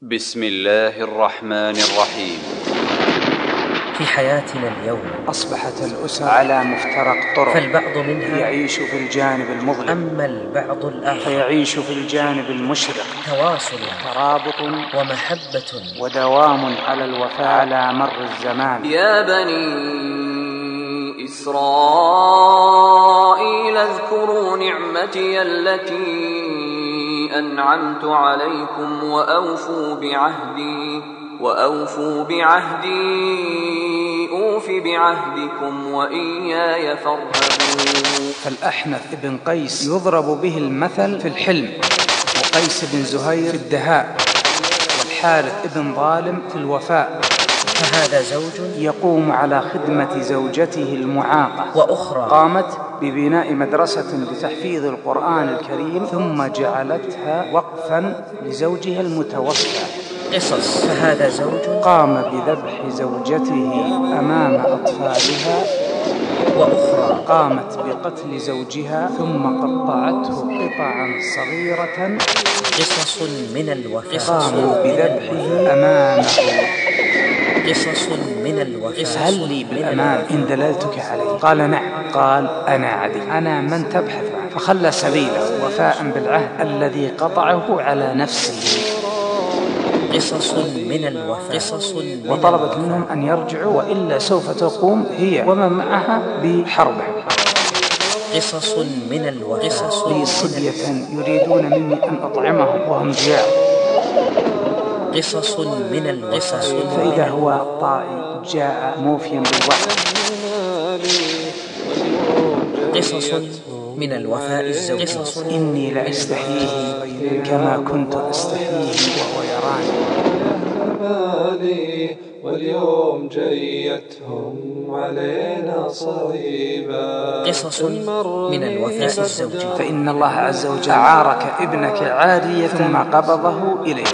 بسم الله الرحمن الرحيم. في حياتنا اليوم أصبحت الأسر على مفترق طرق، فالبعض منها يعيش في الجانب المظلم، أما البعض الآخر فيعيش في الجانب المشرق، تواصل ترابط ومحبة ودوام على الوفاء على مر الزمان. يا بني إسرائيل اذكروا نعمتي التي أنعمت عليكم وأوفوا بعهدي أوف بعهدكم وإياي فارهبون. فالأحنف بن قيس يضرب به المثل في الحلم، وقيس بن زهير في الدهاء، والحارث بن ظالم في الوفاء. فهذا زوج يقوم على خدمة زوجته المعاقة، وأخرى قامت ببناء مدرسة لتحفيظ القرآن الكريم ثم جعلتها وقفا لزوجها المتوفى. قصص. فهذا زوج قام بذبح زوجته أمام أطفالها، وأخرى قامت بقتل زوجها ثم قطعته قطعا صغيرة. قصص من الوفاء. قاموا بذبحه أمامه. قصص من الوفاء. هل لي بالأمان إن دللتك عليه؟ قال نعم. قال أنا عدي، أنا من تبحث عنه. فخلى سبيله وفاء بالعهد الذي قطعه على نفسه. قصص من الوفاء. وطلبت منهم أن يرجعوا وإلا سوف تقوم هي ومن معها بحرب. قصص من الوفاء. لي صبية يريدون مني أن أطعمهم وهم جياع. قصص من الوفاء. فإذا هو طائي جاء موفيا بالوعد. قصص من الوفاء الزوجي. إني لأستحييه كما كنت أستحييه وهو يراني. واليوم جيتهم علينا صعيبا. قصص من الوفاء الزوجي. فإن الله عز وجل عارك ابنك عارية ثم قبضه إليه.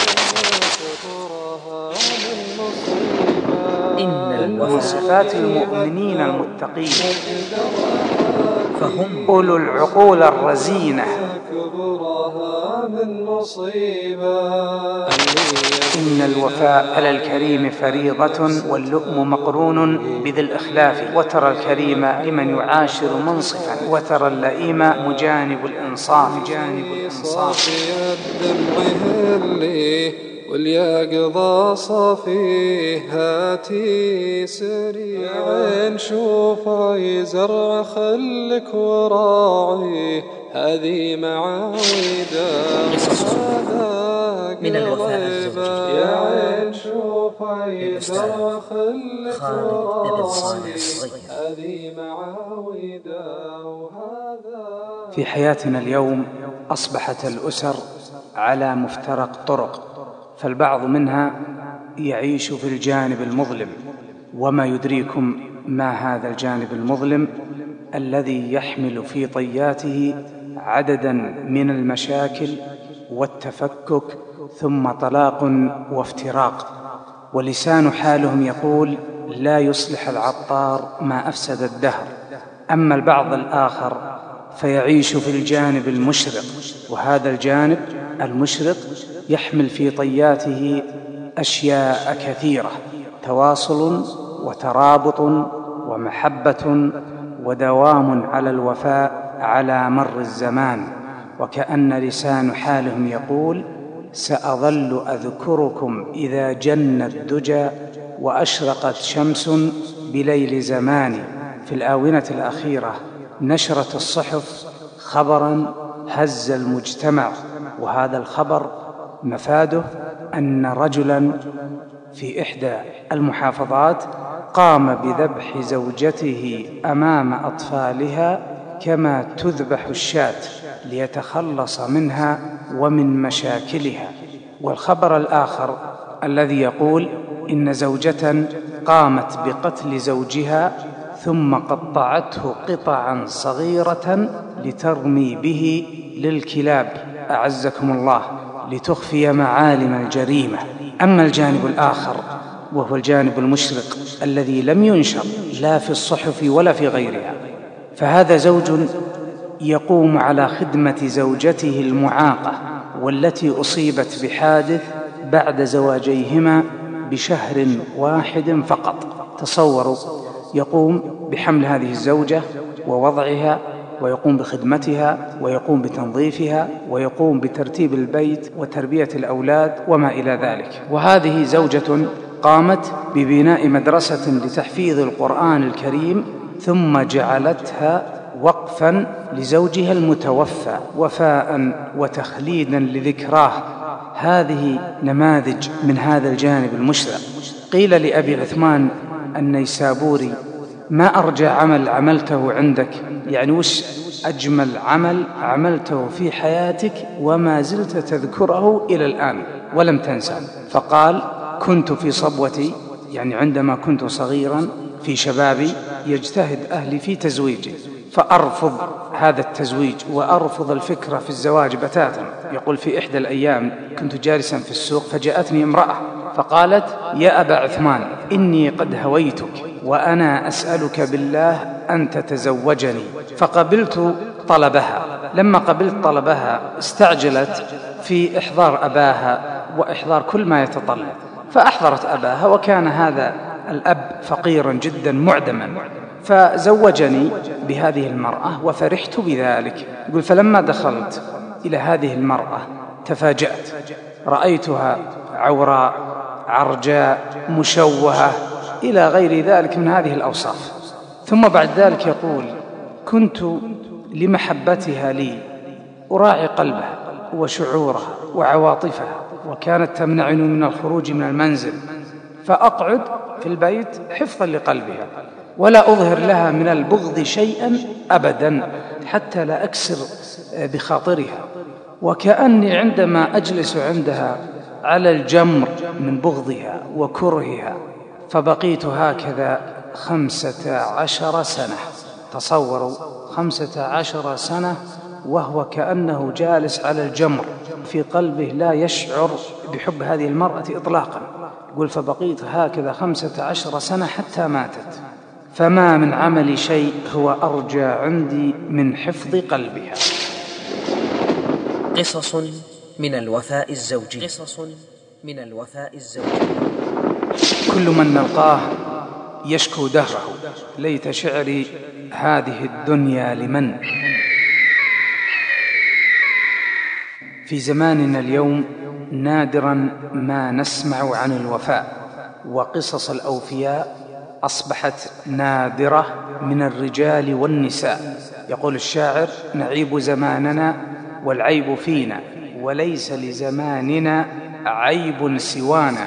من صفات المؤمنين المتقين فهم أولو العقول الرزينة. إن الوفاء على الكريم فريضة واللؤم مقرون بذي الإخلاف. وترى الكريم لمن يعاشر منصفا، وترى اللئيم مجانب الإنصاف. واليقظة صافي هاتي سريع شوف زرع خلك وراعي هذه معاويده. من الوفاء الزوجي. يا عين شوف زرع خلك وراعي هذه معاويده. في حياتنا اليوم أصبحت الأسر على مفترق طرق، فالبعض منها يعيش في الجانب المظلم، وما يدريكم ما هذا الجانب المظلم الذي يحمل في طياته عددا من المشاكل والتفكك ثم طلاق وافتراق. ولسان حالهم يقول لا يصلح العطار ما أفسد الدهر. أما البعض الآخر فيعيش في الجانب المشرق، وهذا الجانب المشرق يحمل في طياته أشياء كثيرة: تواصل وترابط ومحبة ودوام على الوفاء على مر الزمان. وكأن لسان حالهم يقول سأظل أذكركم إذا جن الدجى وأشرقت شمس بليل زماني. في الآونة الأخيرة نشرت الصحف خبرا هز المجتمع، وهذا الخبر مفاده أن رجلا في إحدى المحافظات قام بذبح زوجته أمام أطفالها كما تذبح الشاة ليتخلص منها ومن مشاكلها. والخبر الآخر الذي يقول إن زوجة قامت بقتل زوجها ثم قطعته قطعا صغيرة لترمي به للكلاب أعزكم الله، لتخفي معالم الجريمة. أما الجانب الآخر وهو الجانب المشرق الذي لم ينشر لا في الصحف ولا في غيرها، فهذا زوج يقوم على خدمة زوجته المعاقة والتي أصيبت بحادث بعد زواجيهما بشهر واحد فقط. تصوروا، يقوم بحمل هذه الزوجة ووضعها، ويقوم بخدمتها، ويقوم بتنظيفها، ويقوم بترتيب البيت وتربية الأولاد وما إلى ذلك. وهذه زوجة قامت ببناء مدرسة لتحفيظ القرآن الكريم، ثم جعلتها وقفا لزوجها المتوفى وفاء وتخليدا لذكراه. هذه نماذج من هذا الجانب المشرق. قيل لأبي عثمان النيسابوري: ما أرجى عمل عملته عندك؟ يعني وش أجمل عمل عملته في حياتك وما زلت تذكره إلى الآن ولم تنسى؟ فقال: كنت في صبوتي، يعني عندما كنت صغيرا في شبابي، يجتهد أهلي في تزويجي، فأرفض هذا التزويج وأرفض الفكرة في الزواج بتاتا. يقول: في إحدى الأيام كنت جالسا في السوق، فجاءتني امرأة فقالت: يا أبا عثمان، إني قد هويتك وأنا أسألك بالله أن تتزوجني. فقبلت طلبها. لما قبلت طلبها استعجلت في إحضار أباها وإحضار كل ما يتطلب، فأحضرت أباها، وكان هذا الأب فقيرا جدا معدما، فزوجني بهذه المرأة وفرحت بذلك. يقول: فلما دخلت إلى هذه المرأة تفاجأت، رأيتها عوراء عرجاء مشوهة إلى غير ذلك من هذه الأوصاف. ثم بعد ذلك يقول: كنت لمحبتها لي أراعي قلبها وشعورها وعواطفها، وكانت تمنعني من الخروج من المنزل، فأقعد في البيت حفظا لقلبها، ولا أظهر لها من البغض شيئا أبدا حتى لا أكسر بخاطرها، وكأني عندما أجلس عندها على الجمر من بغضها وكرهها. فبقيت هكذا 15 سنة. تصوروا، 15 سنة وهو كأنه جالس على الجمر، في قلبه لا يشعر بحب هذه المرأة إطلاقا. يقول: فبقيت هكذا 15 سنة حتى ماتت، فما من عمل شيء هو أرجى عندي من حفظ قلبها. قصص من الوفاء الزوجي. قصص من الوفاء الزوجي. كل من نلقاه يشكو دهره: ليت شعري هذه الدنيا لمن. في زماننا اليوم نادرا ما نسمع عن الوفاء، وقصص الأوفياء أصبحت نادرة من الرجال والنساء. يقول الشاعر: نعيب زماننا والعيب فينا، وليس لزماننا عيب سوانا.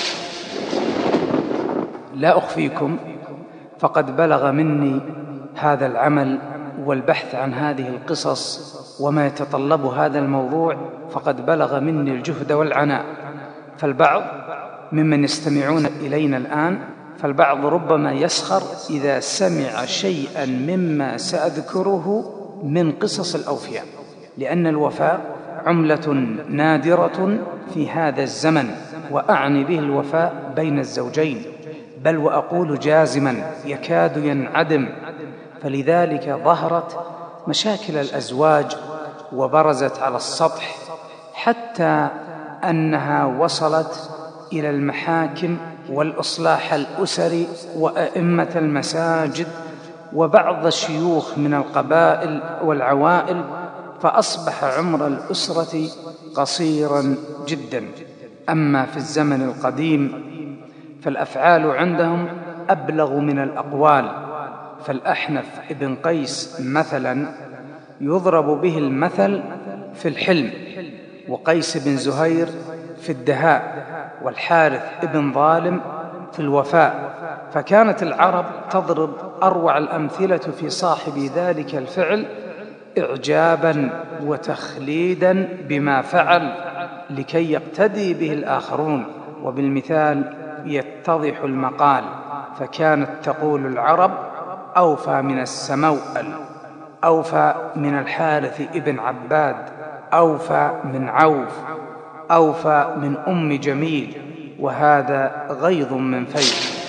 لا أخفيكم، فقد بلغ مني هذا العمل والبحث عن هذه القصص وما يتطلب هذا الموضوع، فقد بلغ مني الجهد والعناء. فالبعض ممن يستمعون إلينا الآن، فالبعض ربما يسخر إذا سمع شيئا مما سأذكره من قصص الأوفياء، لأن الوفاء عملة نادرة في هذا الزمن، وأعني به الوفاء بين الزوجين، بل وأقول جازما يكاد ينعدم. فلذلك ظهرت مشاكل الأزواج وبرزت على السطح، حتى أنها وصلت إلى المحاكم والإصلاح الأسري وأئمة المساجد وبعض الشيوخ من القبائل والعوائل، فأصبح عمر الأسرة قصيرا جدا. أما في الزمن القديم فالأفعال عندهم أبلغ من الأقوال. فالأحنف ابن قيس مثلا يضرب به المثل في الحلم، وقيس بن زهير في الدهاء، والحارث ابن ظالم في الوفاء. فكانت العرب تضرب أروع الأمثلة في صاحب ذلك الفعل إعجابا وتخليدا بما فعل، لكي يقتدي به الآخرون، وبالمثال يتضح المقال. فكانت تقول العرب: أوفى من السموأل، أوفى من الحارث ابن عباد، أوفى من عوف، أوفى من أم جميل، وهذا غيظ من فيض.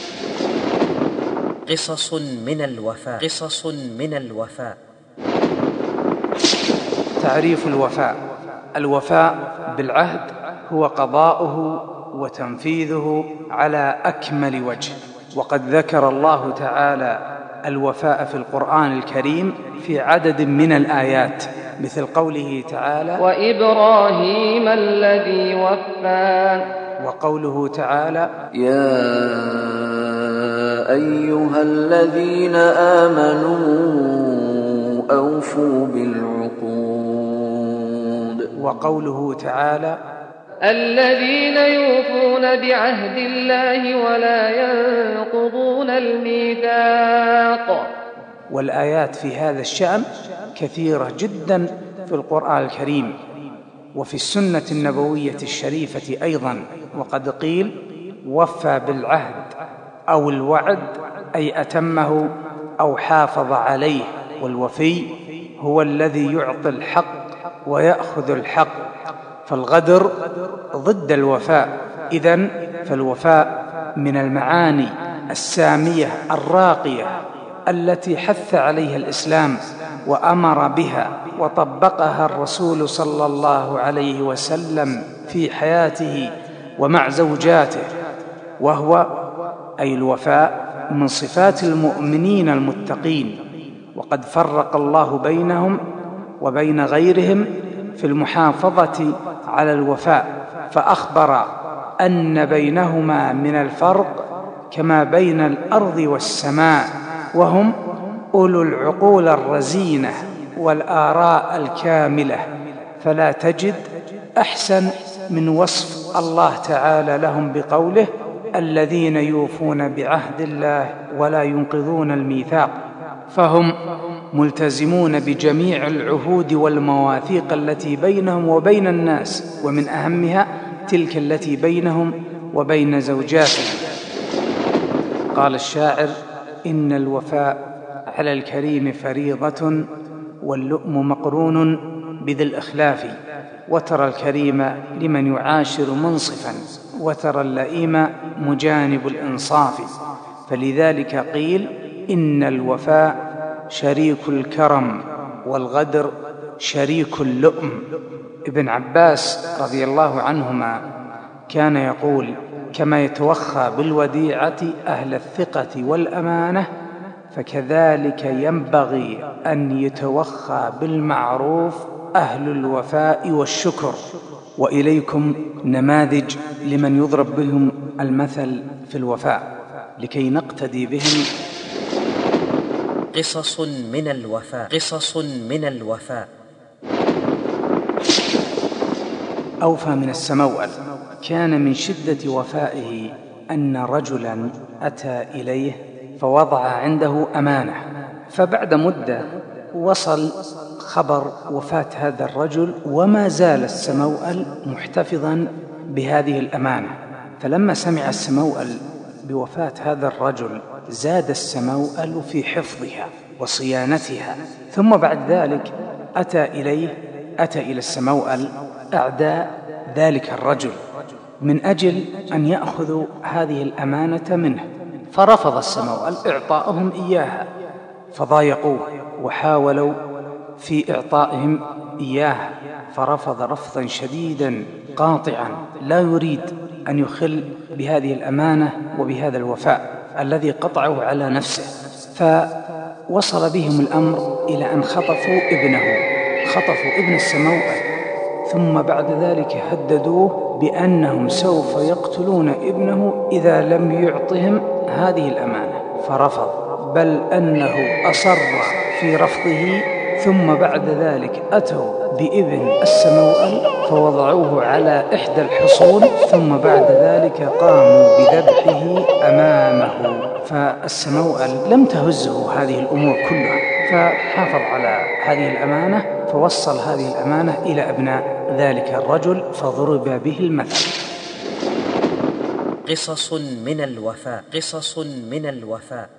قصص من الوفاء. قصص من الوفاء. تعريف الوفاء: الوفاء بالعهد هو قضاؤه وتنفيذه على أكمل وجه، وقد ذكر الله تعالى الوفاء في القرآن الكريم في عدد من الآيات، مثل قوله تعالى: وإبراهيم الذي وفى، وقوله تعالى: يا أيها الذين آمنوا أوفوا بالعقود، وقوله تعالى: الذين يوفون بعهد الله ولا ينقضون الميثاق. والآيات في هذا الشأن كثيرة جدا في القرآن الكريم وفي السنة النبوية الشريفة أيضا. وقد قيل: وفى بالعهد أو الوعد، أي أتمه أو حافظ عليه. والوفي هو الذي يعطي الحق ويأخذ الحق، فالغدر ضد الوفاء. إذن فالوفاء من المعاني السامية الراقية التي حث عليها الإسلام وأمر بها وطبقها الرسول صلى الله عليه وسلم في حياته ومع زوجاته، وهو أي الوفاء من صفات المؤمنين المتقين. وقد فرق الله بينهم وبين غيرهم في المحافظة على الوفاء، فأخبر أن بينهما من الفرق كما بين الأرض والسماء، وهم أولو العقول الرزينة والآراء الكاملة. فلا تجد أحسن من وصف الله تعالى لهم بقوله: الذين يوفون بعهد الله ولا ينقضون الميثاق. فهم ملتزمون بجميع العهود والمواثيق التي بينهم وبين الناس، ومن أهمها تلك التي بينهم وبين زوجاتهم. قال الشاعر: إن الوفاء على الكريم فريضة واللؤم مقرون بذي الإخلاف، وترى الكريم لمن يعاشر منصفا وترى اللئيم مجانب الإنصاف. فلذلك قيل: إن الوفاء شريك الكرم والغدر شريك اللؤم. ابن عباس رضي الله عنهما كان يقول: كما يتوخى بالوديعة أهل الثقة والأمانة، فكذلك ينبغي أن يتوخى بالمعروف أهل الوفاء والشكر. وإليكم نماذج لمن يضرب بهم المثل في الوفاء لكي نقتدي بهم. قصص من الوفاء. قصص من الوفاء. أوفى من السموأل. كان من شدة وفائه أن رجلا أتى إليه فوضع عنده أمانة، فبعد مدة وصل خبر وفاة هذا الرجل، وما زال السموأل محتفظا بهذه الأمانة. فلما سمع السموأل بوفاة هذا الرجل زاد السموأل في حفظها وصيانتها. ثم بعد ذلك أتى إلى السموأل أعداء ذلك الرجل من أجل أن يأخذوا هذه الأمانة منه، فرفض السموأل إعطاءهم إياها، فضايقوه وحاولوا في إعطائهم إياها، فرفض رفضا شديدا قاطعا لا يريد أن يخل بهذه الأمانة وبهذا الوفاء الذي قطعه على نفسه. فوصل بهم الأمر إلى أن خطفوا ابن السموأل، ثم بعد ذلك هددوه بأنهم سوف يقتلون ابنه إذا لم يعطهم هذه الأمانة، فرفض، بل أنه أصر في رفضه. ثم بعد ذلك أتوا بابن السموأل فوضعوه على إحدى الحصون، ثم بعد ذلك قاموا بذبحه أمامه. فالسموأل لم تهزه هذه الأمور كلها، فحافظ على هذه الأمانة، فوصل هذه الأمانة إلى أبناء ذلك الرجل فضرب به المثل. قصص من الوفاء. قصص من الوفاء.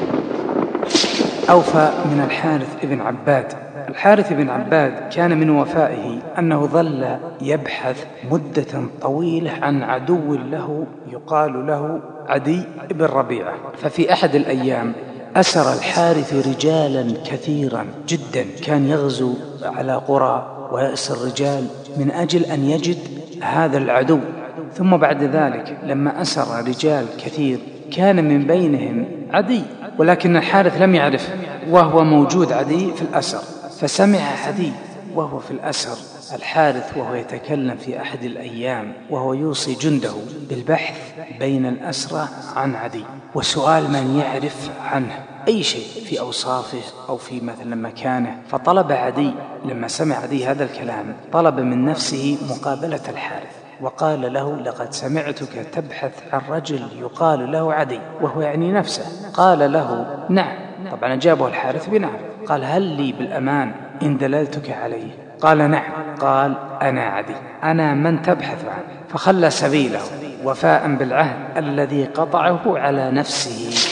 أوفى من الحارث بن عباد. الحارث بن عباد كان من وفائه أنه ظل يبحث مدة طويلة عن عدو له يقال له عدي بن ربيعة. ففي أحد الأيام أسر الحارث رجالا كثيرا جدا، كان يغزو على قرى ويأسر رجال من أجل أن يجد هذا العدو. ثم بعد ذلك لما أسر رجال كثير كان من بينهم عدي، ولكن الحارث لم يعرفه وهو موجود عدي في الأسر، فسمع عدي وهو في الأسر الحارث وهو يتكلم في أحد الأيام وهو يوصي جنده بالبحث بين الأسرى عن عدي وسؤال من يعرف عنه أي شيء في أوصافه أو في مثلا مكانه. فطلب عدي لما سمع عدي هذا الكلام طلب من نفسه مقابلة الحارث وقال له: لقد سمعتك تبحث عن رجل يقال له عدي، وهو يعني نفسه. قال له: نعم. طبعا أجابه الحارث بنعم. قال: هل لي بالأمان إن دللتك عليه؟ قال: نعم. قال: أنا عدي، أنا من تبحث عنه. فخلى سبيله وفاء بالعهد الذي قطعه على نفسه.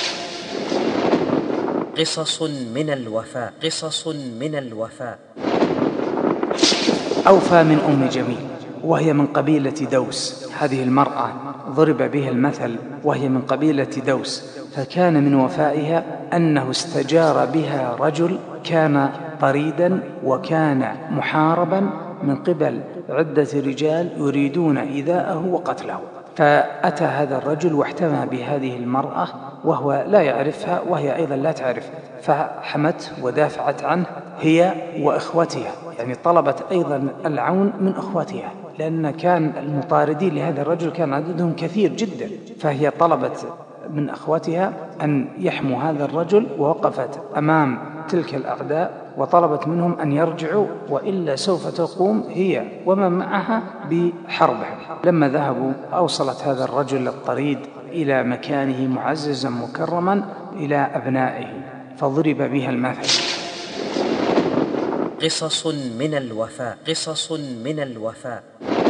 قصص من الوفاء. قصص من الوفاء. أوفى من أم جميل وهي من قبيلة دوس. هذه المرأة ضرب بها المثل وهي من قبيلة دوس، فكان من وفائها أنه استجار بها رجل كان طريدا وكان محاربا من قبل عدة رجال يريدون إيذاءه وقتله. فأتى هذا الرجل واحتمى بهذه المرأة وهو لا يعرفها وهي أيضا لا تعرف، فحمته ودافعت عنه هي وإخوتها، يعني طلبت أيضا العون من إخوتها، لأن كان المطاردين لهذا الرجل كان عددهم كثير جدا، فهي طلبت من أخوتها أن يحموا هذا الرجل، ووقفت أمام تلك الأعداء وطلبت منهم أن يرجعوا وإلا سوف تقوم هي ومن معها بحربهم. لما ذهبوا أوصلت هذا الرجل الطريد إلى مكانه معززا مكرما إلى أبنائه، فضرب بها المثل. قصص من الوفاء. قصص من الوفاء.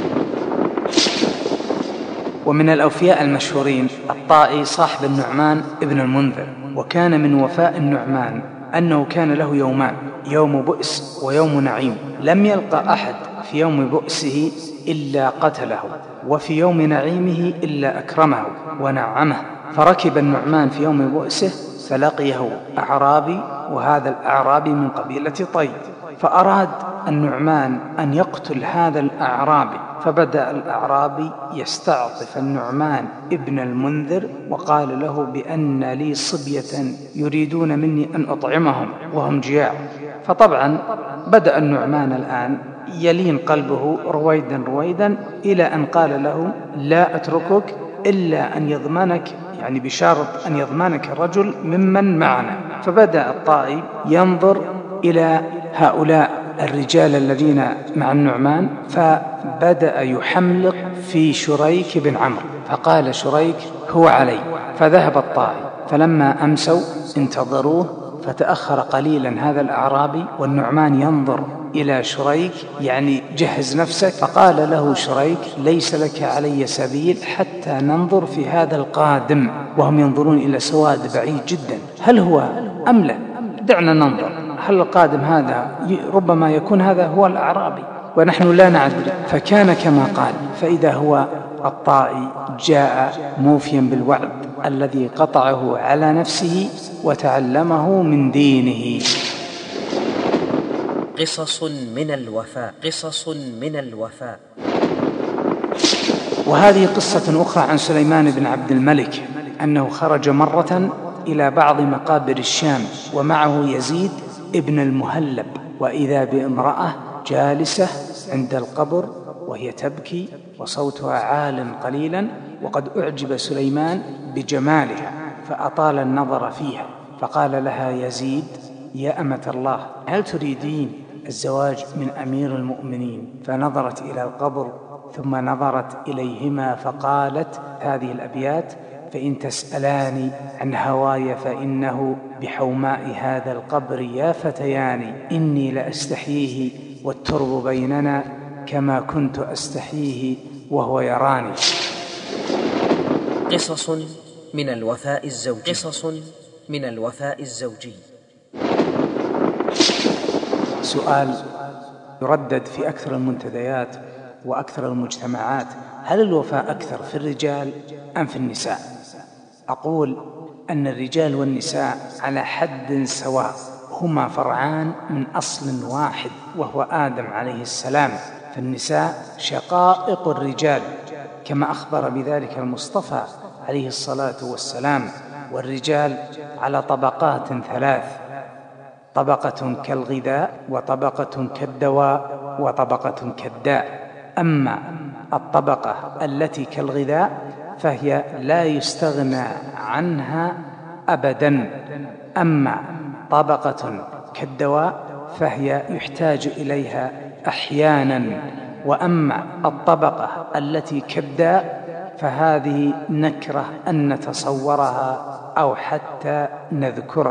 ومن الأوفياء المشهورين الطائي صاحب النعمان ابن المنذر، وكان من وفاء النعمان أنه كان له يومان، يوم بؤس ويوم نعيم، لم يلقى أحد في يوم بؤسه إلا قتله، وفي يوم نعيمه إلا أكرمه ونعمه. فركب النعمان في يوم بؤسه فلقيه أعرابي، وهذا الأعرابي من قبيلة طي، فأراد النعمان أن يقتل هذا الأعرابي، فبدأ الأعرابي يستعطف النعمان ابن المنذر وقال له بأن لي صبية يريدون مني أن أطعمهم وهم جياع. فطبعا بدأ النعمان الآن يلين قلبه رويدا رويدا إلى أن قال له: لا أتركك إلا أن يضمنك، يعني بشارط أن يضمنك الرجل ممن معنا. فبدأ الطائي ينظر إلى هؤلاء الرجال الذين مع النعمان، فبدأ يحملق في شريك بن عمرو، فقال شريك: هو علي. فذهب الطائي، فلما أمسوا انتظروه، فتأخر قليلا هذا الأعرابي، والنعمان ينظر إلى شريك يعني جهز نفسك. فقال له شريك: ليس لك علي سبيل حتى ننظر في هذا القادم. وهم ينظرون إلى سواد بعيد جدا، هل هو أم لا؟ دعنا ننظر، هل القادم هذا ربما يكون هذا هو الأعرابي ونحن لا ندري. فكان كما قال، فإذا هو الطائي جاء موفيا بالوعد الذي قطعه على نفسه وتعلمه من دينه. قصص من الوفاء. قصص من الوفاء. وهذه قصة أخرى عن سليمان بن عبد الملك، أنه خرج مرة إلى بعض مقابر الشام ومعه يزيد ابن المهلب، وإذا بامرأة جالسة عند القبر وهي تبكي وصوتها عال قليلا، وقد أعجب سليمان بجمالها فأطال النظر فيها، فقال لها يزيد: يا أمة الله، هل تريدين الزواج من أمير المؤمنين؟ فنظرت إلى القبر ثم نظرت إليهما فقالت هذه الأبيات: فإن تسألاني عن هواي فإنه بحوماء هذا القبر يا فتيان، إني لأستحييه والترب بيننا كما كنت أستحييه وهو يراني. قصص من الوفاء الزوجي. قصص من الوفاء الزوجي. سؤال يردد في أكثر المنتديات وأكثر المجتمعات: هل الوفاء أكثر في الرجال أم في النساء؟ أقول أن الرجال والنساء على حد سواء، هما فرعان من أصل واحد وهو آدم عليه السلام، فالنساء شقائق الرجال كما أخبر بذلك المصطفى عليه الصلاة والسلام. والرجال على طبقات ثلاث: طبقة كالغذاء، وطبقة كالدواء، وطبقة كالداء. أما الطبقة التي كالغذاء فهي لا يستغنى عنها أبدا، أما طبقة كالدواء فهي يحتاج إليها أحيانا، وأما الطبقة التي كالداء فهذه نكره أن نتصورها أو حتى نذكرها.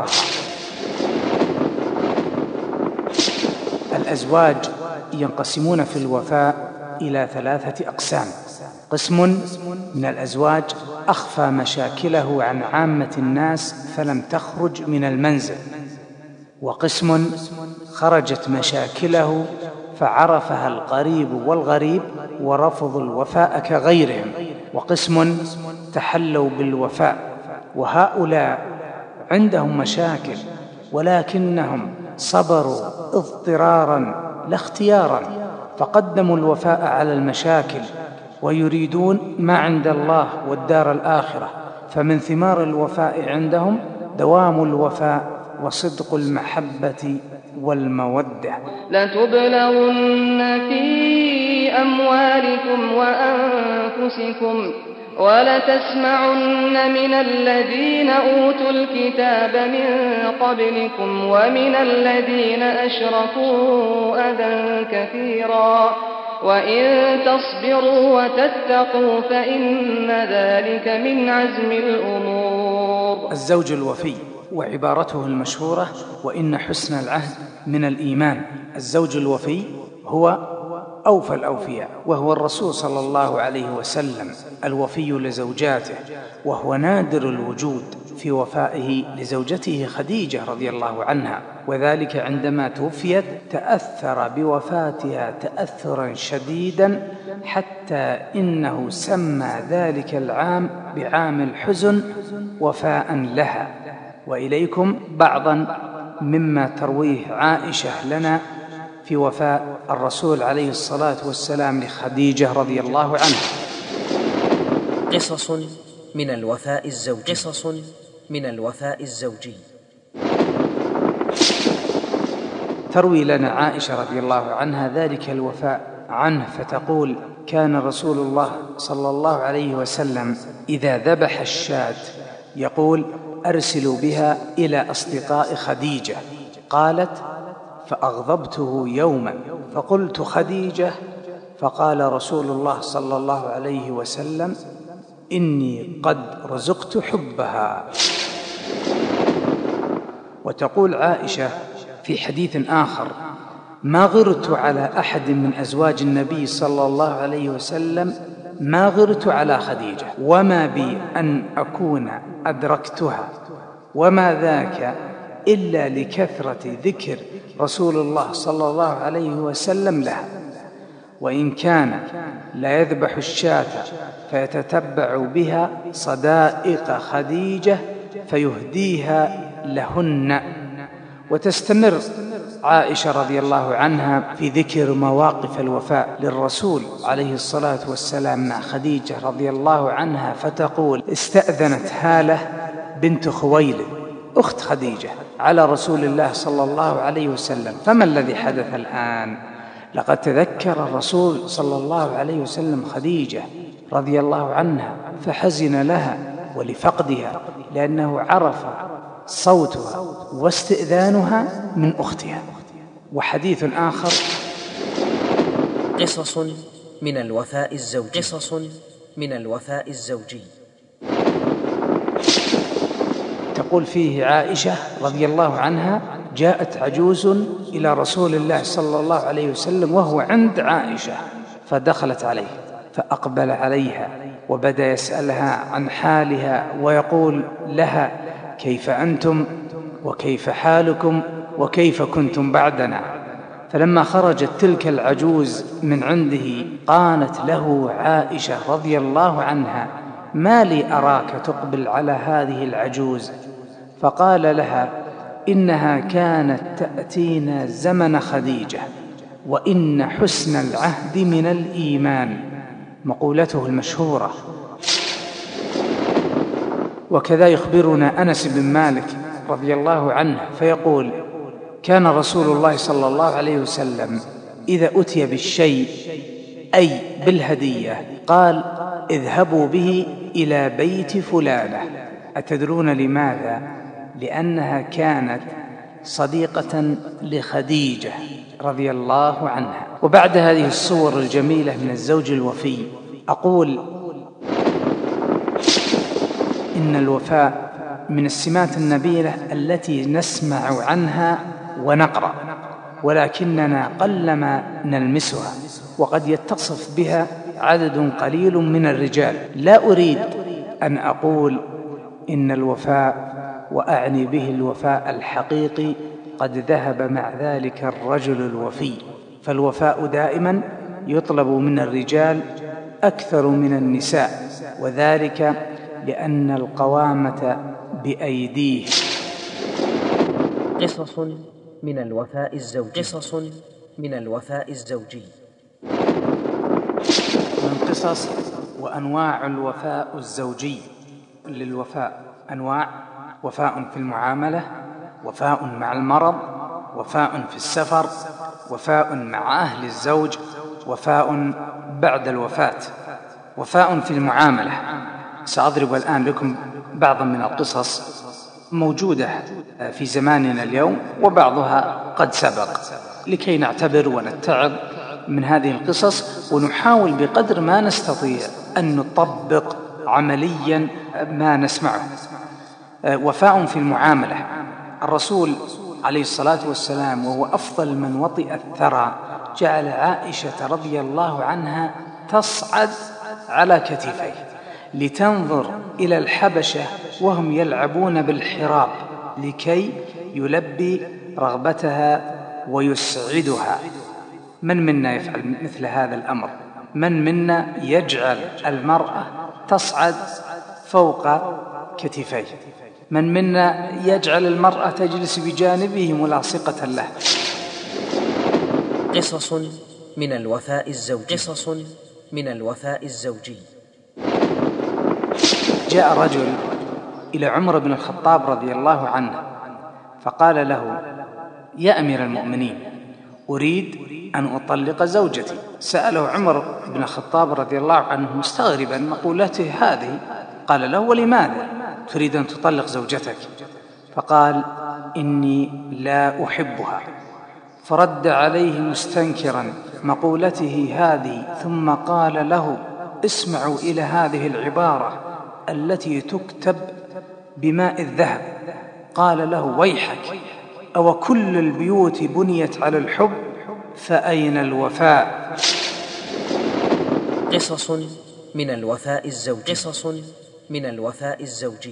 الأزواج ينقسمون في الوفاء إلى 3 أقسام: قسم من الأزواج أخفى مشاكله عن عامة الناس فلم تخرج من المنزل، وقسم خرجت مشاكله فعرفها القريب والغريب ورفضوا الوفاء كغيرهم، وقسم تحلوا بالوفاء وهؤلاء عندهم مشاكل ولكنهم صبروا اضطرارا لا اختيارا، فقدموا الوفاء على المشاكل ويريدون ما عند الله والدار الآخرة، فمن ثمار الوفاء عندهم دوام الوفاء وصدق المحبة والمودة. لتبلغن في أموالكم وأنفسكم ولتسمعن من الذين أوتوا الكتاب من قبلكم ومن الذين أشركوا أذى كثيرا وإن تصبروا وتتقوا فإن ذلك من عزم الأمور. الزوج الوفي وعبارته المشهورة: وإن حسن العهد من الإيمان. الزوج الوفي هو أوفى الأوفياء، وهو الرسول صلى الله عليه وسلم الوفي لزوجاته، وهو نادر الوجود في وفائه لزوجته خديجة رضي الله عنها، وذلك عندما توفيت تأثر بوفاتها تأثرا شديدا حتى إنه سمى ذلك العام بعام الحزن وفاء لها. وإليكم بعضا مما ترويه عائشة لنا في وفاء الرسول عليه الصلاة والسلام لخديجة رضي الله عنها. قصص من الوفاء الزوجي. قصص من الوفاء الزوجي. تروي لنا عائشة رضي الله عنها ذلك الوفاء عنه، فتقول: كان رسول الله صلى الله عليه وسلم إذا ذبح الشاة يقول: أرسلوا بها إلى أصدقاء خديجة. قالت: فأغضبته يوما فقلت: خديجة؟ فقال رسول الله صلى الله عليه وسلم: إني قد رزقت حبها. وتقول عائشة في حديث آخر: ما غرت على أحد من أزواج النبي صلى الله عليه وسلم ما غرت على خديجة، وما بي أن أكون أدركتها، وما ذاك إلا لكثرة ذكر رسول الله صلى الله عليه وسلم لها، وإن كان لا يذبح الشاة فيتتبع بها صدائق خديجة فيهديها لهن. وتستمر عائشة رضي الله عنها في ذكر مواقف الوفاء للرسول عليه الصلاة والسلام مع خديجة رضي الله عنها، فتقول: استأذنت هالة بنت خويلد أخت خديجة على رسول الله صلى الله عليه وسلم، فما الذي حدث الآن؟ لقد تذكر الرسول صلى الله عليه وسلم خديجة رضي الله عنها فحزن لها ولفقدها، لأنه عرف صوتها واستئذانها من أختها. وحديث آخر: قصص من الوفاء الزوجي. قصص من الوفاء الزوجي. تقول فيه عائشة رضي الله عنها: جاءت عجوز إلى رسول الله صلى الله عليه وسلم وهو عند عائشة، فدخلت عليه فأقبل عليها وبدأ يسألها عن حالها ويقول لها: كيف أنتم وكيف حالكم وكيف كنتم بعدنا؟ فلما خرجت تلك العجوز من عنده قالت له عائشة رضي الله عنها: ما لي أراك تقبل على هذه العجوز؟ فقال لها: إنها كانت تأتينا زمن خديجة وإن حسن العهد من الإيمان، مقولته المشهورة. وكذا يخبرنا أنس بن مالك رضي الله عنه فيقول: كان رسول الله صلى الله عليه وسلم إذا أتي بالشيء أي بالهدية قال: اذهبوا به إلى بيت فلانة. أتدرون لماذا؟ لأنها كانت صديقة لخديجة رضي الله عنها. وبعد هذه الصور الجميلة من الزوج الوفي أقول: إن الوفاء من السمات النبيلة التي نسمع عنها ونقرأ، ولكننا قلما نلمسها، وقد يتصف بها عدد قليل من الرجال. لا أريد أن أقول إن الوفاء وأعني به الوفاء الحقيقي قد ذهب مع ذلك الرجل الوفي، فالوفاء دائما يطلب من الرجال أكثر من النساء، وذلك لأن القوامة بأيديه. قصص من الوفاء الزوجي. قصص من الوفاء الزوجي. من قصص وأنواع الوفاء الزوجي. للوفاء أنواع: وفاء في المعاملة، وفاء مع المرض، وفاء في السفر، وفاء مع أهل الزوج، وفاء بعد الوفاة. وفاء في المعاملة، سأضرب الآن لكم بعضا من القصص موجودة في زماننا اليوم، وبعضها قد سبق، لكي نعتبر ونتعظ من هذه القصص، ونحاول بقدر ما نستطيع أن نطبق عمليا ما نسمعه. وفاء في المعاملة: الرسول عليه الصلاة والسلام وهو أفضل من وطئ الثرى جعل عائشة رضي الله عنها تصعد على كتفيه لتنظر إلى الحبشة وهم يلعبون بالحراب لكي يلبي رغبتها ويسعدها. من منا يفعل مثل هذا الأمر؟ من منا يجعل المرأة تصعد فوق كتفيه؟ من منا يجعل المرأة تجلس بجانبه ملاصقة له؟ قصص من الوفاء الزوجي. قصص من الوفاء الزوجي. جاء رجل إلى عمر بن الخطاب رضي الله عنه فقال له: يا أمير المؤمنين، أريد أن أطلق زوجتي. سأله عمر بن الخطاب رضي الله عنه مستغربا مقولته هذه، قال له: ولماذا تريد أن تطلق زوجتك؟ فقال: إني لا أحبها. فرد عليه مستنكرا مقولته هذه، ثم قال له: اسمعوا إلى هذه العبارة التي تكتب بماء الذهب. قال له: ويحك، أو كل البيوت بنيت على الحب فأين الوفاء؟ قصص من الوفاء الزوجي. قصص من الوفاء الزوجي.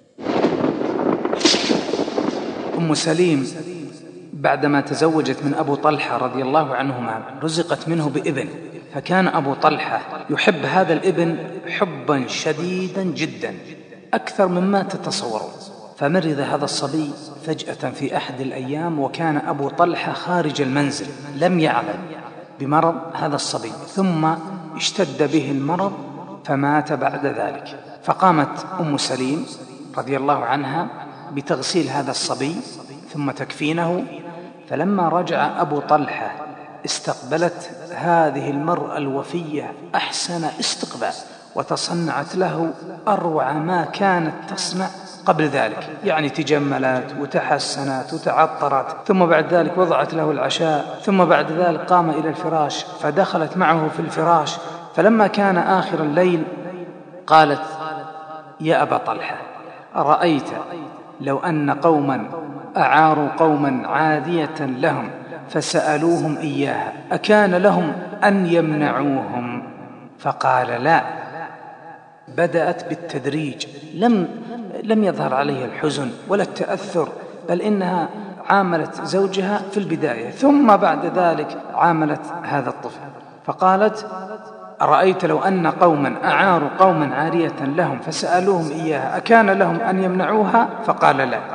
أم سليم بعدما تزوجت من أبو طلحة رضي الله عنهما رزقت منه بابن، فكان أبو طلحة يحب هذا الابن حبا شديدا جدا أكثر مما تتصورون. فمرض هذا الصبي فجأة في أحد الأيام، وكان أبو طلحة خارج المنزل لم يعلم بمرض هذا الصبي، ثم اشتد به المرض فمات بعد ذلك. فقامت أم سليم رضي الله عنها بتغسيل هذا الصبي ثم تكفينه. فلما رجع أبو طلحة استقبلت هذه المرأة الوفية أحسن استقبال، وتصنعت له أروع ما كانت تصنع قبل ذلك، يعني تجملت وتحسنت وتعطرت، ثم بعد ذلك وضعت له العشاء، ثم بعد ذلك قام إلى الفراش فدخلت معه في الفراش. فلما كان آخر الليل قالت: يا أبا طلحة، أرأيت لو أن قوما أعاروا قوما عادية لهم فسألوهم إياها أكان لهم أن يمنعوهم؟ فقال: لا. بدأت بالتدريج، لم يظهر عليه الحزن ولا التأثر، بل إنها عاملت زوجها في البداية، ثم بعد ذلك عاملت هذا الطفل. فقالت: أرأيت لو أن قوما أعاروا قوما عارية لهم فسألوهم إياها أكان لهم أن يمنعوها؟ فقال: لا.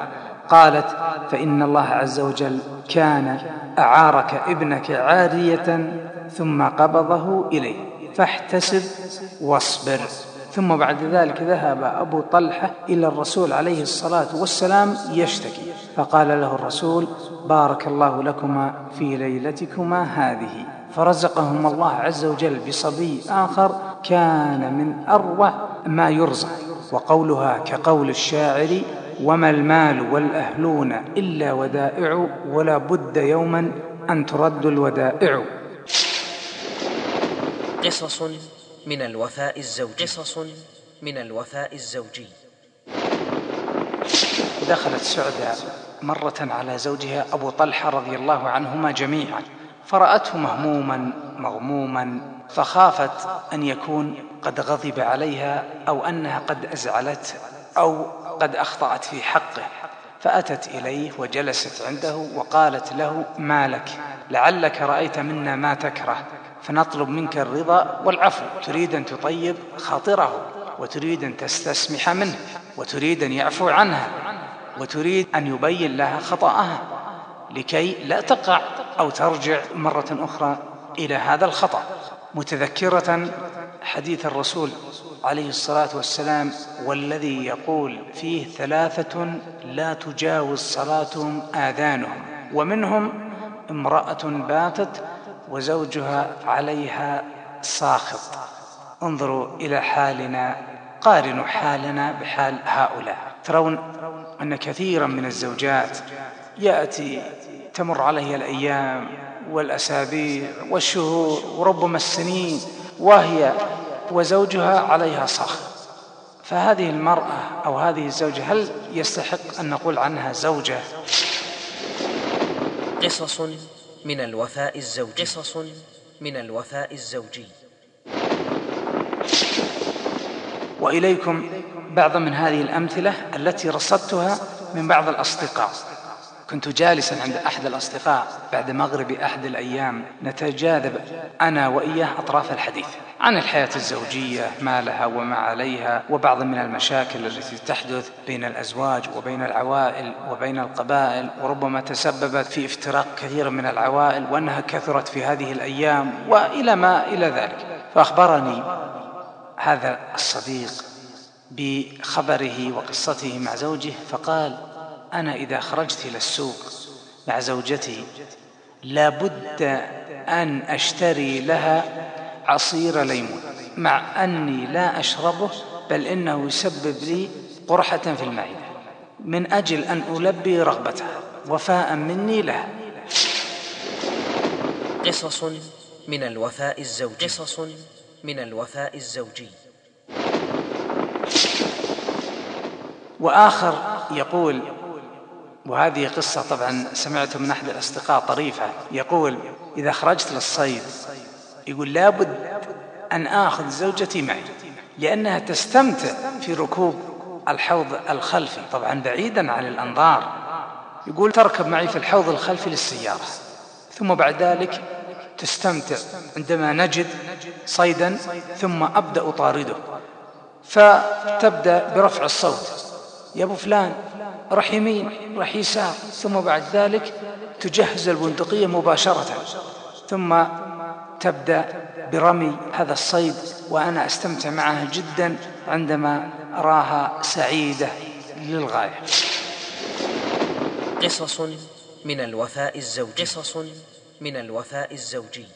قالت: فإن الله عز وجل كان أعارك ابنك عارية ثم قبضه إليه فاحتسب واصبر. ثم بعد ذلك ذهب أبو طلحة إلى الرسول عليه الصلاة والسلام يشتكي، فقال له الرسول: بارك الله لكما في ليلتكما هذه. فرزقهم الله عز وجل بصبي آخر كان من أروع ما يرزق. وقولها كقول الشاعر: وما المال والأهلون إلا ودائع، ولا بد يوما أن ترد الودائع. قصص من الوفاء الزوجي. قصص من الوفاء الزوجي. دخلت سعدة مرة على زوجها أبو طلحة رضي الله عنهما جميعا، فرأته مهموما مغموما، فخافت أن يكون قد غضب عليها أو أنها قد أزعلته أو قد أخطأت في حقه، فأتت إليه وجلست عنده وقالت له: ما لك؟ لعلك رأيت منا ما تكره، فنطلب منك الرضا والعفو. تريد أن تطيب خاطره، وتريد أن تستسمح منه، وتريد أن يعفو عنها، وتريد أن يبين لها خطأها لكي لا تقع أو ترجع مرة أخرى إلى هذا الخطأ، متذكرة حديث الرسول عليه الصلاة والسلام: والذي يقول فيه 3 لا تجاوز صلاتهم آذانهم، ومنهم امرأة باتت وزوجها عليها ساخط. انظروا إلى حالنا، قارنوا حالنا بحال هؤلاء. ترون أن كثيرا من الزوجات يأتي تمر عليه الأيام والأسابيع والشهور وربما السنين وهي وزوجها عليها ساخط. فهذه المرأة أو هذه الزوجة هل يستحق أن نقول عنها زوجة؟ قصص من الوفاء الزوجي. قصص من الوفاء الزوجي. وإليكم بعض من هذه الأمثلة التي رصدتها من بعض الأصدقاء. كنت جالسا عند أحد الأصدقاء بعد مغرب أحد الأيام، نتجاذب أنا وإياه أطراف الحديث عن الحياة الزوجية، ما لها وما عليها، وبعض من المشاكل التي تحدث بين الأزواج وبين العوائل وبين القبائل، وربما تسببت في افتراق كثير من العوائل، وأنها كثرت في هذه الأيام وإلى ما إلى ذلك. فأخبرني هذا الصديق بخبره وقصته مع زوجه، فقال: أنا إذا خرجت إلى السوق مع زوجتي لابد أن أشتري لها عصير ليمون، مع أني لا أشربه، بل إنه يسبب لي قرحة في المعدة، من أجل أن ألبي رغبتها وفاء مني لها. قصص من الوفاء الزوجي. قصص من الوفاء الزوجي. وآخر يقول، وهذه قصة طبعا سمعت من أحد الأصدقاء طريفة، يقول: إذا خرجت للصيد يقول لابد أن آخذ زوجتي معي، لأنها تستمتع في ركوب الحوض الخلفي، طبعا بعيدا عن الأنظار. يقول: تركب معي في الحوض الخلفي للسيارة، ثم بعد ذلك تستمتع عندما نجد صيدا، ثم أبدأ أطارده، فتبدأ برفع الصوت: يا أبو فلان رح يمين رح يسار، ثم بعد ذلك تجهز البندقية مباشرة، ثم تبدأ برمي هذا الصيد، وأنا أستمتع معها جدا عندما أراها سعيدة للغاية. قصص من الوفاء الزوجي. قصص من الوفاء الزوجي.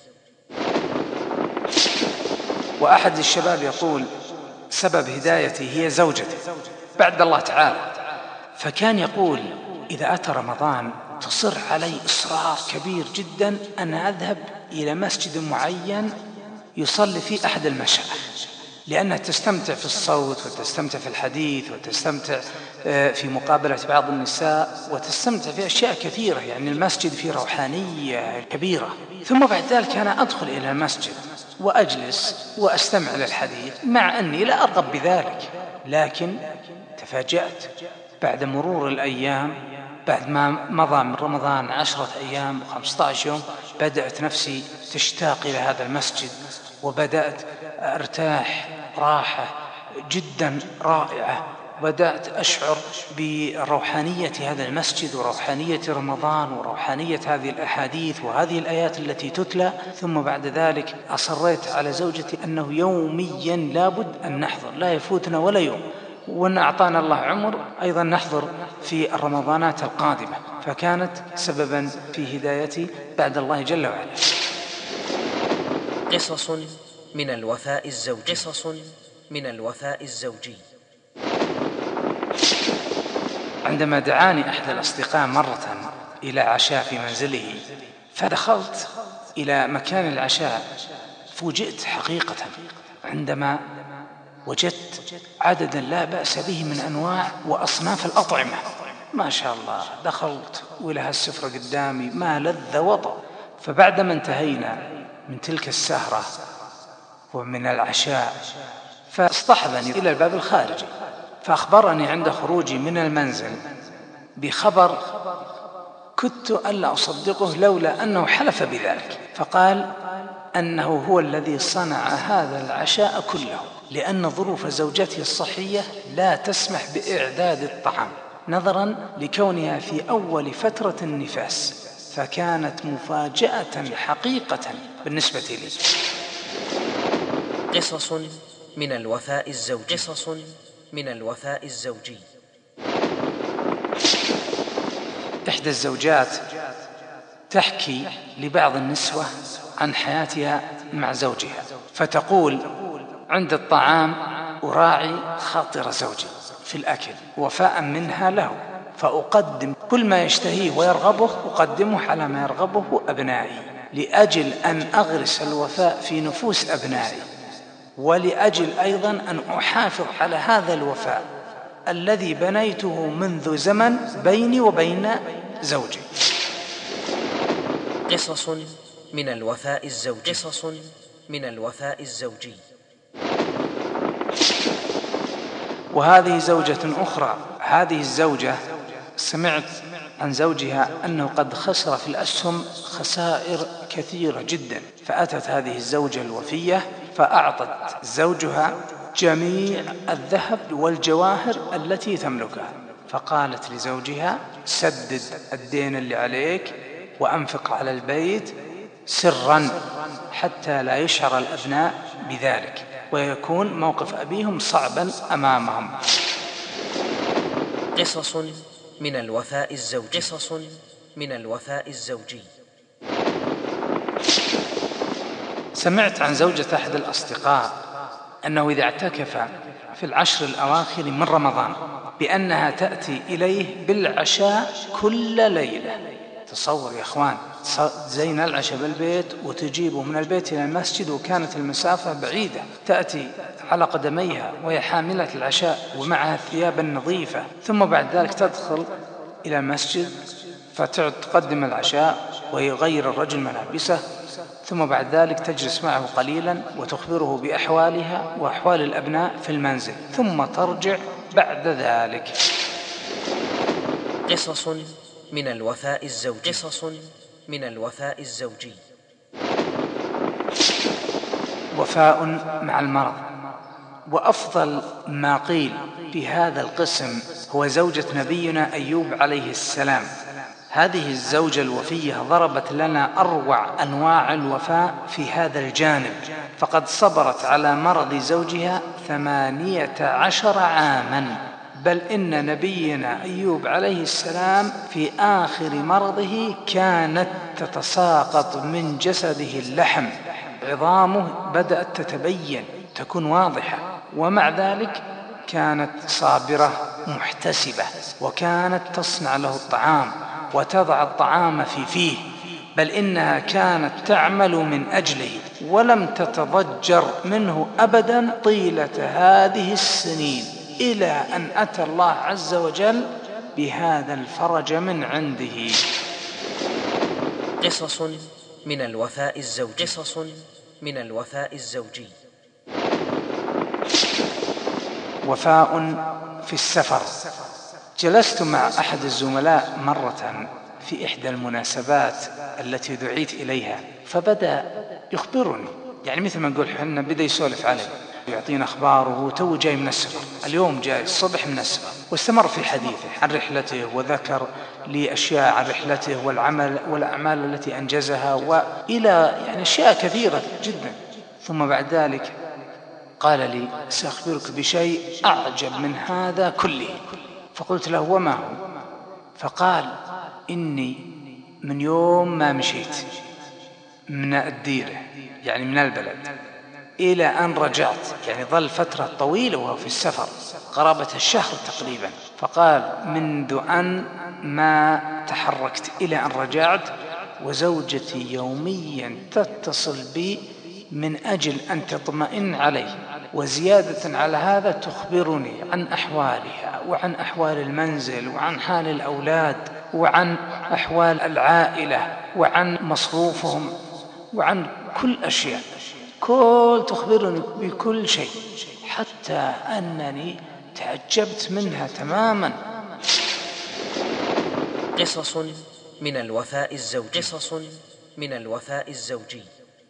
وأحد الشباب يقول: سبب هدايتي هي زوجتي بعد الله تعالى، فكان يقول: إذا أتى رمضان تصر علي إصرار كبير جدا أن أذهب إلى مسجد معين يصلي فيه أحد المشايخ، لأنها تستمتع في الصوت وتستمتع في الحديث وتستمتع في مقابلة بعض النساء وتستمتع في أشياء كثيرة، يعني المسجد فيه روحانية كبيرة. ثم بعد ذلك أنا أدخل إلى المسجد وأجلس وأستمع للحديث، مع أني لا أرغب بذلك، لكن تفاجأت بعد مرور الأيام، بعد ما مضى من رمضان 10 أيام و15 يوم، بدأت نفسي تشتاق إلى هذا المسجد، وبدأت أرتاح راحة جدا رائعة وبدأت أشعر بروحانية هذا المسجد وروحانية رمضان وروحانية هذه الأحاديث وهذه الآيات التي تتلى. ثم بعد ذلك أصريت على زوجتي أنه يوميا لابد أن نحضر، لا يفوتنا ولا يوم، وأن أعطانا الله عمر أيضا نحضر في الرمضانات القادمة، فكانت سببا في هدايتي بعد الله جل وعلا. قصص من الوفاء الزوجي. قصص من الوفاء الزوجي. عندما دعاني أحد الأصدقاء مرة إلى عشاء في منزله، فدخلت إلى مكان العشاء، فوجئت حقيقة عندما وجدت عددا لا بأس به من أنواع وأصناف الأطعمة، ما شاء الله. دخلت ولها السفرة قدامي ما لذ وطأ. فبعدما انتهينا من تلك السهرة ومن العشاء، فاصطحبني إلى الباب الخارجي، فأخبرني عند خروجي من المنزل بخبر كنت ألا أصدقه لولا أنه حلف بذلك. فقال أنه هو الذي صنع هذا العشاء كله، لأن ظروف زوجته الصحية لا تسمح بإعداد الطعام نظرا لكونها في أول فترة النفاس، فكانت مفاجأة حقيقة بالنسبة لي. قصص من الوفاء الزوجي. قصص من الوفاء الزوجي. إحدى الزوجات تحكي لبعض النسوة عن حياتها مع زوجها، فتقول: عند الطعام أراعي خاطر زوجي في الأكل وفاء منها له، فأقدم كل ما يشتهيه ويرغبه أقدمه على ما يرغبه أبنائي، لأجل أن أغرس الوفاء في نفوس أبنائي، ولأجل أيضا أن أحافظ على هذا الوفاء الذي بنيته منذ زمن بيني وبين زوجي. قصص من الوفاء الزوجي. قصص من الوفاء الزوجي. وهذه زوجة أخرى، هذه الزوجة سمعت عن زوجها أنه قد خسر في الأسهم خسائر كثيرة جدا، فأتت هذه الزوجة الوفية فأعطت زوجها جميع الذهب والجواهر التي تملكها، فقالت لزوجها: سدد الدين اللي عليك وأنفق على البيت سرا حتى لا يشعر الأبناء بذلك ويكون موقف أبيهم صعبا أمامهم. قصص من الوفاء الزوجي. قصص من الوفاء الزوجي. سمعت عن زوجة أحد الأصدقاء أنه إذا اعتكف في العشر الأواخر من رمضان بأنها تأتي إليه بالعشاء كل ليلة. تصور يا أخوان، زين العشاء بالبيت وتجيبه من البيت إلى المسجد وكانت المسافة بعيدة، تأتي على قدميها وهي حاملة العشاء ومعها الثياب النظيفة، ثم بعد ذلك تدخل إلى المسجد فتقدم العشاء ويغير الرجل ملابسه، ثم بعد ذلك تجلس معه قليلا وتخبره بأحوالها وأحوال الأبناء في المنزل، ثم ترجع بعد ذلك. قصص من الوفاء الزوجي. قصص من الوفاء الزوجي. وفاء مع المرض. وأفضل ما قيل في هذا القسم هو زوجة نبينا أيوب عليه السلام. هذه الزوجة الوفية ضربت لنا أروع أنواع الوفاء في هذا الجانب، فقد صبرت على مرض زوجها 18 عاما، بل إن نبينا أيوب عليه السلام في آخر مرضه كانت تتساقط من جسده اللحم، عظامه بدأت تتبين تكون واضحة، ومع ذلك كانت صابرة محتسبة، وكانت تصنع له الطعام وتضع الطعام في فيه، بل إنها كانت تعمل من أجله ولم تتضجر منه أبدا طيلة هذه السنين، إلى أن أتى الله عز وجل بهذا الفرج من عنده. قصص من الوفاء الزوجي. قصص من الوفاء الزوجي. وفاء في السفر. جلست مع أحد الزملاء مرة في إحدى المناسبات التي دعيت إليها، فبدأ يخبرني، يعني مثل ما نقول حنا بدأ يسولف علي، يعطينا أخباره. تو جاي من السفر، اليوم جاي الصبح من السفر، واستمر في حديثه عن رحلته، وذكر لي أشياء عن رحلته والأعمال التي أنجزها، وإلى يعني أشياء كثيرة جدا. ثم بعد ذلك قال لي: سأخبرك بشيء أعجب من هذا كله. فقلت له: وما هو؟ فقال: إني من يوم ما مشيت من الديرة، يعني من البلد، إلى أن رجعت، يعني ظل فترة طويلة وهو في السفر قرابة الشهر تقريبا. فقال: منذ أن ما تحركت إلى أن رجعت، وزوجتي يوميا تتصل بي من أجل أن تطمئن علي، وزيادة على هذا تخبرني عن أحوالها وعن أحوال المنزل وعن حال الأولاد وعن أحوال العائلة وعن مصروفهم وعن كل أشياء، تخبرني بكل شيء، حتى أنني تعجبت منها تماما. قصص من الوفاء الزوجي. قصص من الوفاء الزوجي.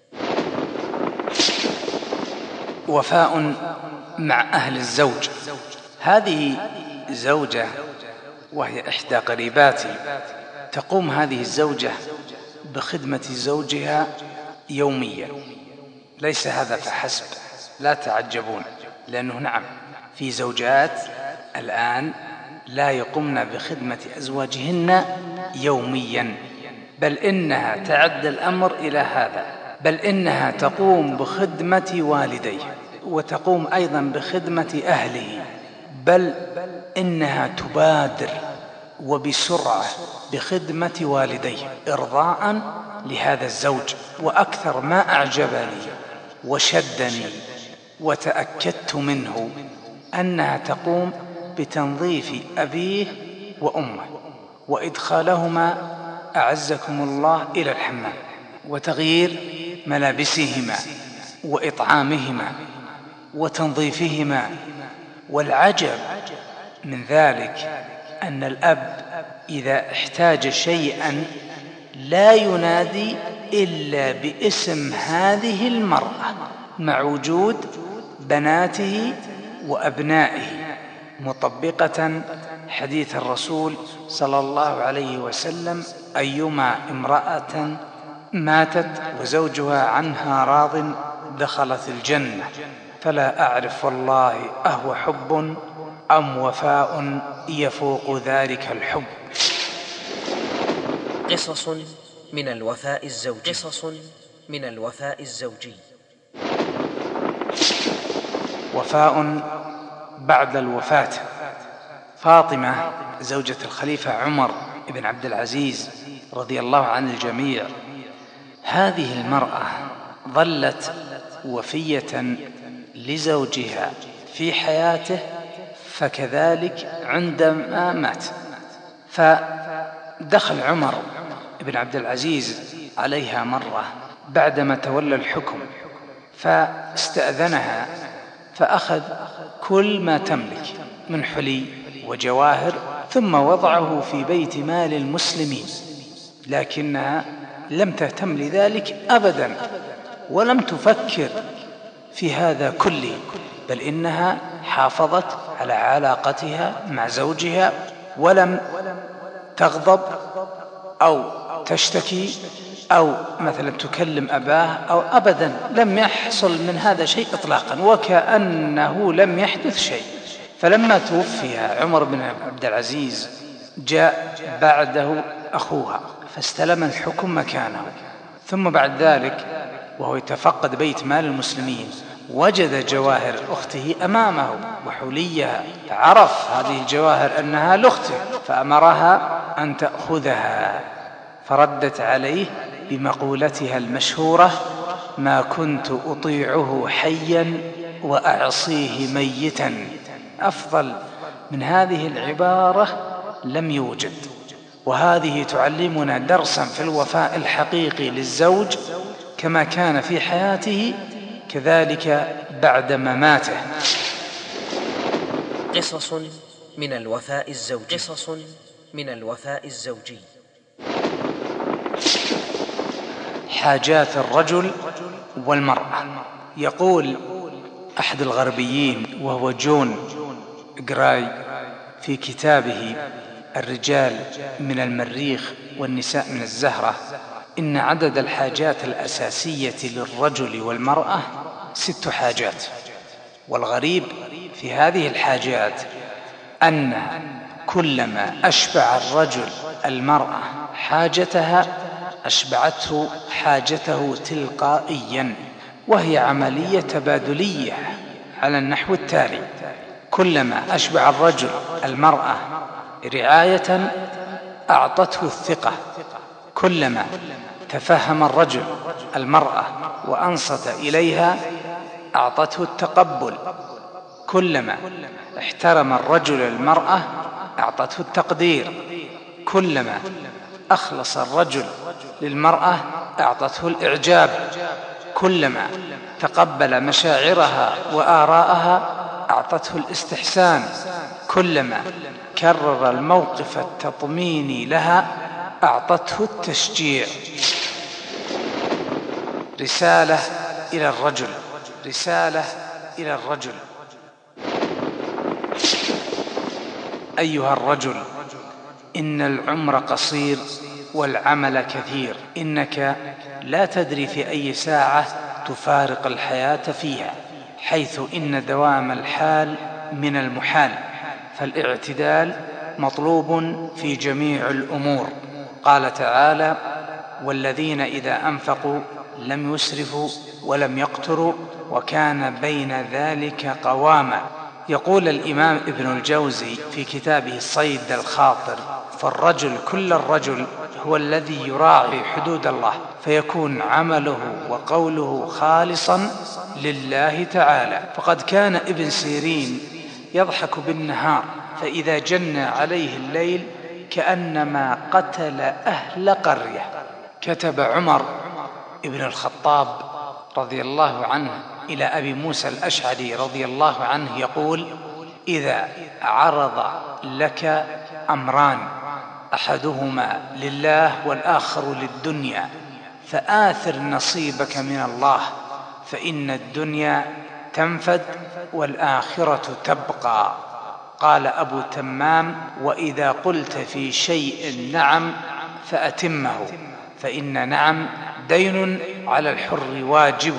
وفاء مع أهل الزوج. هذه زوجة وهي إحدى قريباتي، تقوم هذه الزوجة بخدمة زوجها يوميا. ليس هذا فحسب، لا تعجبون، لأنه نعم في زوجات الآن لا يقومن بخدمة أزواجهن يوميا، بل إنها تعد الأمر إلى هذا، بل إنها تقوم بخدمة والديه، وتقوم أيضا بخدمة أهله، بل إنها تبادر وبسرعة بخدمة والديه إرضاء لهذا الزوج. وأكثر ما أعجبني وشدني وتأكدت منه أنها تقوم بتنظيف أبيه وأمه، وإدخالهما أعزكم الله إلى الحمام، وتغيير ملابسهما، وإطعامهما، وتنظيفهما. والعجب من ذلك أن الأب إذا احتاج شيئا لا ينادي إلا باسم هذه المرأة، مع وجود بناته وأبنائه، مطبقة حديث الرسول صلى الله عليه وسلم: أيما امرأة ماتت وزوجها عنها راض دخلت الجنة. فلا أعرف والله أهو حب أم وفاء يفوق ذلك الحب. قصص من الوفاء الزوجي. قصص من الوفاء الزوجي. وفاء بعد الوفاة. فاطمة زوجة الخليفة عمر بن عبد العزيز رضي الله عن الجميع، هذه المرأة ظلت وفية لزوجها في حياته، فكذلك عندما مات. فدخل عمر بن عبد العزيز عليها مرة بعدما تولى الحكم، فاستأذنها، فأخذ كل ما تملك من حلي وجواهر، ثم وضعه في بيت مال المسلمين، لكنها لم تهتم لذلك أبدا، ولم تفكر في هذا كله، بل إنها حافظت على علاقتها مع زوجها، ولم تغضب أو تشتكي أو مثلا تكلم أباه أو أبدا، لم يحصل من هذا شيء إطلاقا، وكأنه لم يحدث شيء. فلما توفي عمر بن عبد العزيز جاء بعده أخوها فاستلم الحكم مكانه، ثم بعد ذلك وهو يتفقد بيت مال المسلمين وجد جواهر أخته أمامه وحليها، فعرف هذه الجواهر أنها لأخته، فأمرها أن تأخذها، فردت عليه بمقولتها المشهورة: ما كنت أطيعه حيا وأعصيه ميتا. أفضل من هذه العبارة لم يوجد. وهذه تعلمنا درسا في الوفاء الحقيقي للزوج، كما كان في حياته كذلك بعد مماته. قصص من الوفاء الزوجي. قصص من الوفاء الزوجي. حاجات الرجل والمرأة. يقول أحد الغربيين وهو جون جراي في كتابه الرجال من المريخ والنساء من الزهرة إن عدد الحاجات الأساسية للرجل والمرأة 6 حاجات. والغريب في هذه الحاجات أن كلما أشبع الرجل المرأة حاجتها أشبعته حاجته تلقائيا، وهي عملية تبادلية على النحو التالي: كلما أشبع الرجل المرأة رعاية أعطته الثقة، كلما تفهم الرجل المرأة وأنصت إليها أعطته التقبل، كلما احترم الرجل المرأة أعطته التقدير، كلما أخلص الرجل للمرأة أعطته الإعجاب، كلما تقبل مشاعرها وآراءها أعطته الاستحسان، كلما كرر الموقف التطميني لها أعطته التشجيع. رسالة إلى الرجل، رسالة إلى الرجل: أيها الرجل، إن العمر قصير والعمل كثير، إنك لا تدري في أي ساعة تفارق الحياة فيها، حيث إن دوام الحال من المحال، فالاعتدال مطلوب في جميع الأمور. قال تعالى: والذين إذا أنفقوا لم يسرفوا ولم يقتروا وكان بين ذلك قواما. يقول الإمام ابن الجوزي في كتابه الصيد الخاطر: فالرجل كل الرجل هو الذي يراعي حدود الله، فيكون عمله وقوله خالصا لله تعالى. فقد كان ابن سيرين يضحك بالنهار، فإذا جن عليه الليل كأنما قتل أهل قرية. كتب عمر ابن الخطاب رضي الله عنه إلى أبي موسى الأشعري رضي الله عنه يقول: إذا عرض لك أمران أحدهما لله والآخر للدنيا فآثر نصيبك من الله، فإن الدنيا تنفد والآخرة تبقى. قال أبو تمام: وإذا قلت في شيء نعم فأتمه، فإن نعم دين على الحر واجب،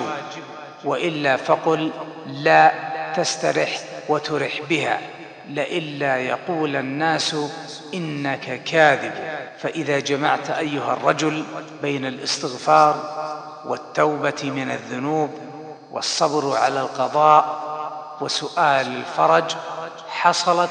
وإلا فقل لا تسترح وترح بها، لئلا يقول الناس إنك كاذب. فإذا جمعت أيها الرجل بين الاستغفار والتوبة من الذنوب والصبر على القضاء وسؤال الفرج، حصلت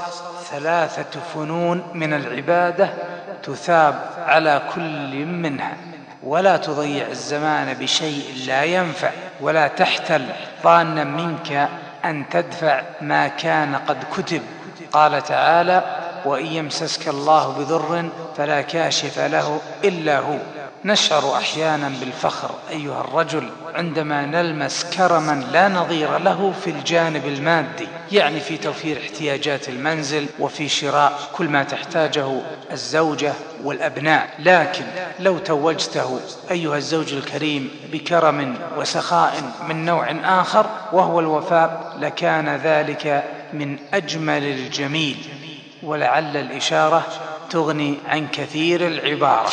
3 فنون من العبادة تثاب على كل منها، ولا تضيع الزمان بشيء لا ينفع، ولا تحتل ظانا منك أن تدفع ما كان قد كتب. قال تعالى: وإن يمسسك الله بضر فلا كاشف له إلا هو. نشعر أحيانا بالفخر أيها الرجل عندما نلمس كرما لا نظير له في الجانب المادي، يعني في توفير احتياجات المنزل وفي شراء كل ما تحتاجه الزوجة والأبناء. لكن لو توجته أيها الزوج الكريم بكرم وسخاء من نوع آخر وهو الوفاء، لكان ذلك من أجمل الجميل، ولعل الإشارة تغني عن كثير العبارة.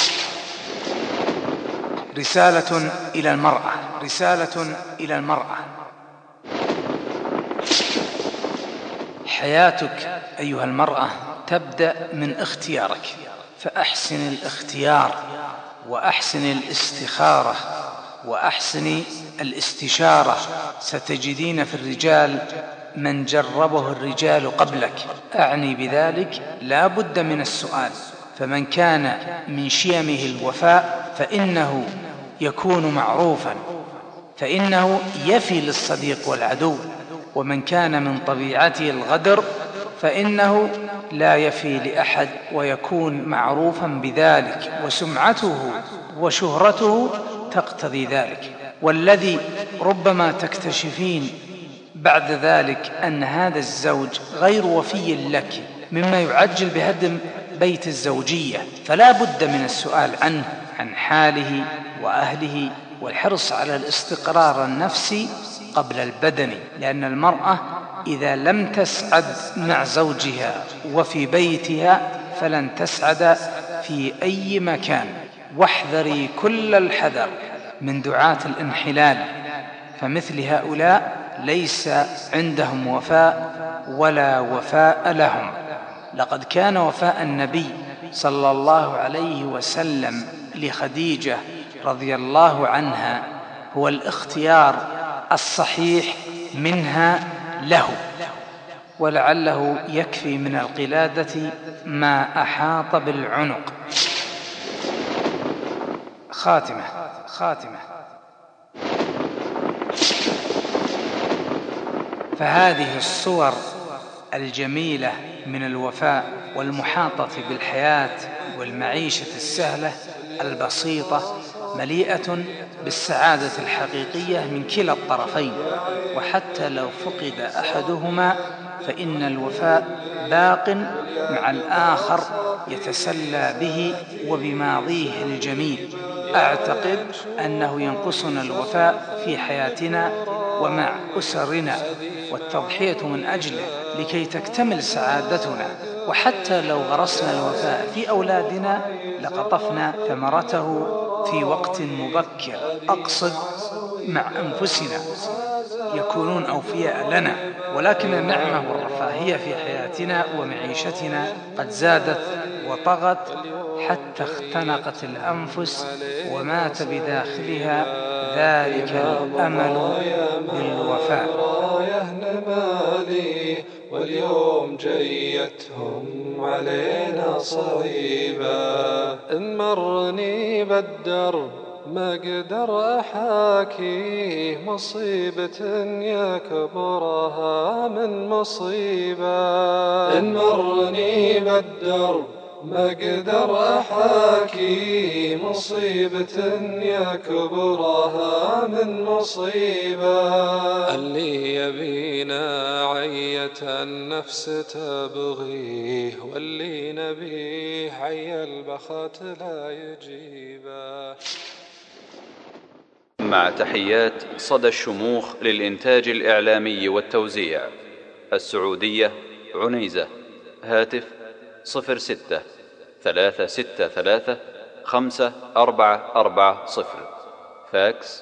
رسالة إلى المرأة، رسالة إلى المرأة: حياتك أيها المرأة تبدأ من اختيارك، فأحسن الاختيار وأحسن الاستخارة وأحسن الاستشارة. ستجدين في الرجال من جربه الرجال قبلك، أعني بذلك لا بد من السؤال، فمن كان من شيمه الوفاء فإنه يكون معروفا، فإنه يفي للصديق والعدو، ومن كان من طبيعته الغدر فإنه لا يفي لأحد ويكون معروفا بذلك، وسمعته وشهرته تقتضي ذلك. والذي ربما تكتشفين بعد ذلك أن هذا الزوج غير وفي لك، مما يعجل بهدم بيت الزوجية، فلا بد من السؤال عنه، عن حاله وأهله، والحرص على الاستقرار النفسي قبل البدني، لأن المرأة إذا لم تسعد مع زوجها وفي بيتها فلن تسعد في أي مكان. واحذري كل الحذر من دعاة الانحلال، فمثل هؤلاء ليس عندهم وفاء ولا وفاء لهم. لقد كان وفاء النبي صلى الله عليه وسلم لخديجة رضي الله عنها هو الاختيار الصحيح منها له، ولعله يكفي من القلادة ما أحاط بالعنق. خاتمة. فهذه الصور الجميلة من الوفاء والمحاطة بالحياة والمعيشة السهلة البسيطة مليئة بالسعادة الحقيقية من كلا الطرفين، وحتى لو فقد أحدهما فإن الوفاء باق مع الآخر يتسلى به وبماضيه الجميل. أعتقد أنه ينقصنا الوفاء في حياتنا ومع أسرنا، والتضحية من أجله لكي تكتمل سعادتنا. وحتى لو غرسنا الوفاء في أولادنا لقطفنا ثمرته في وقت مبكر، أقصد مع أنفسنا، يكونون أوفياء لنا. ولكن النعمة والرفاهية في حياتنا ومعيشتنا قد زادت وطغت حتى اختنقت الأنفس ومات بداخلها ذلك الأمل بالوفاء. واليوم جيتهم علينا صعيبا، إن مرني بالدرب ما أقدر أحاكي مصيبة يكبرها من مصيبة. إن مرني بالدرب ما أقدر أحاكي مصيبة يكبرها من مصيبة. اللي يبينا عية النفس تبغيه، واللي نبيه عي البخت لا يجيبه. مع تحيات صدى الشموخ للإنتاج الإعلامي والتوزيع، السعودية، عنيزة. هاتف 06-363-5440. فاكس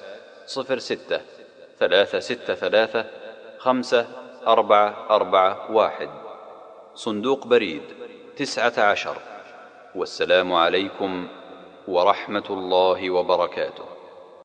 06-363-5441. صندوق بريد 19. والسلام عليكم ورحمة الله وبركاته.